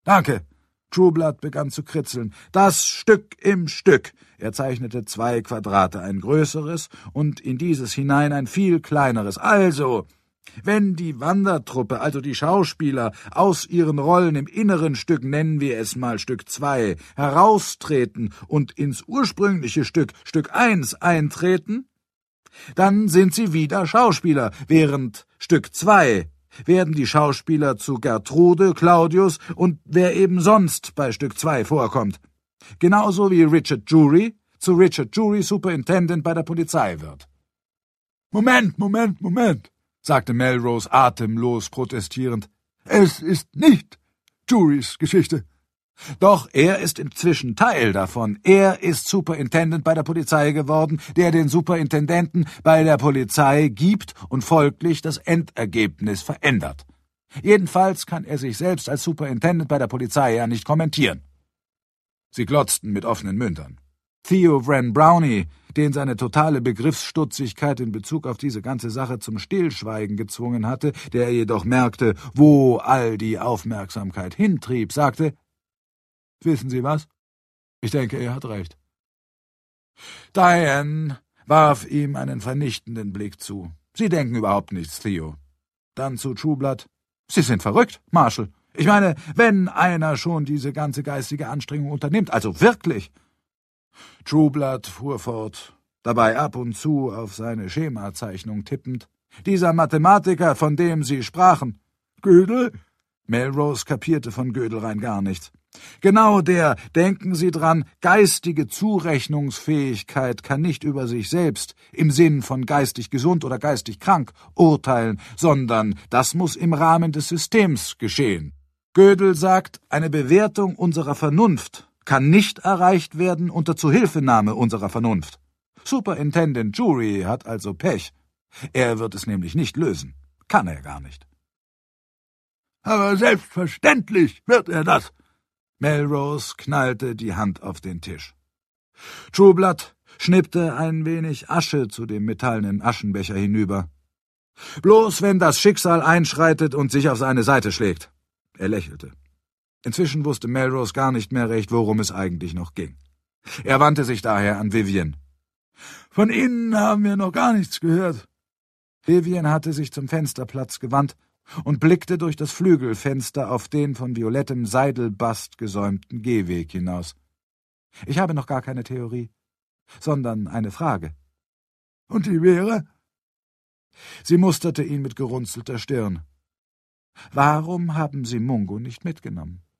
»Danke.« Trueblood begann zu kritzeln. »Das Stück im Stück.« Er zeichnete 2 Quadrate, ein größeres und in dieses hinein ein viel kleineres. »Also, wenn die Wandertruppe, also die Schauspieler, aus ihren Rollen im inneren Stück, nennen wir es mal Stück 2, heraustreten und ins ursprüngliche Stück, Stück 1, eintreten, dann sind sie wieder Schauspieler, während Stück 2 werden die Schauspieler zu Gertrude, Claudius und wer eben sonst bei Stück 2 vorkommt. Genauso wie Richard Jury zu Richard Jury Superintendent bei der Polizei wird. »Moment«, sagte Melrose atemlos protestierend. »Es ist nicht Jurys Geschichte.« »Doch, er ist inzwischen Teil davon. Er ist Superintendent bei der Polizei geworden, der den Superintendenten bei der Polizei gibt und folglich das Endergebnis verändert. Jedenfalls kann er sich selbst als Superintendent bei der Polizei ja nicht kommentieren.« Sie glotzten mit offenen Mündern. Theo Wren Brownie, den seine totale Begriffsstutzigkeit in Bezug auf diese ganze Sache zum Stillschweigen gezwungen hatte, der jedoch merkte, wo all die Aufmerksamkeit hintrieb, sagte: »Wissen Sie was? Ich denke, er hat recht.« Diane warf ihm einen vernichtenden Blick zu. »Sie denken überhaupt nichts, Theo.« Dann zu Trueblood: »Sie sind verrückt, Marshall. Ich meine, wenn einer schon diese ganze geistige Anstrengung unternimmt, also wirklich.« Trueblood fuhr fort, dabei ab und zu auf seine Schemazeichnung tippend. »Dieser Mathematiker, von dem Sie sprachen.« »Gödel?« Melrose kapierte von Gödel rein gar nichts. »Genau der, denken Sie dran, geistige Zurechnungsfähigkeit kann nicht über sich selbst, im Sinn von geistig gesund oder geistig krank, urteilen, sondern das muss im Rahmen des Systems geschehen. Gödel sagt, eine Bewertung unserer Vernunft kann nicht erreicht werden unter Zuhilfenahme unserer Vernunft. Superintendent Jury hat also Pech. Er wird es nämlich nicht lösen. Kann er gar nicht.« »Aber selbstverständlich wird er das!« Melrose knallte die Hand auf den Tisch. Trueblood schnippte ein wenig Asche zu dem metallenen Aschenbecher hinüber. »Bloß wenn das Schicksal einschreitet und sich auf seine Seite schlägt.« Er lächelte. Inzwischen wusste Melrose gar nicht mehr recht, worum es eigentlich noch ging. Er wandte sich daher an Vivian. »Von Ihnen haben wir noch gar nichts gehört.« Vivian hatte sich zum Fensterplatz gewandt und blickte durch das Flügelfenster auf den von violettem Seidelbast gesäumten Gehweg hinaus. »Ich habe noch gar keine Theorie, sondern eine Frage.« »Und die wäre?« Sie musterte ihn mit gerunzelter Stirn. »Warum haben Sie Mungo nicht mitgenommen?«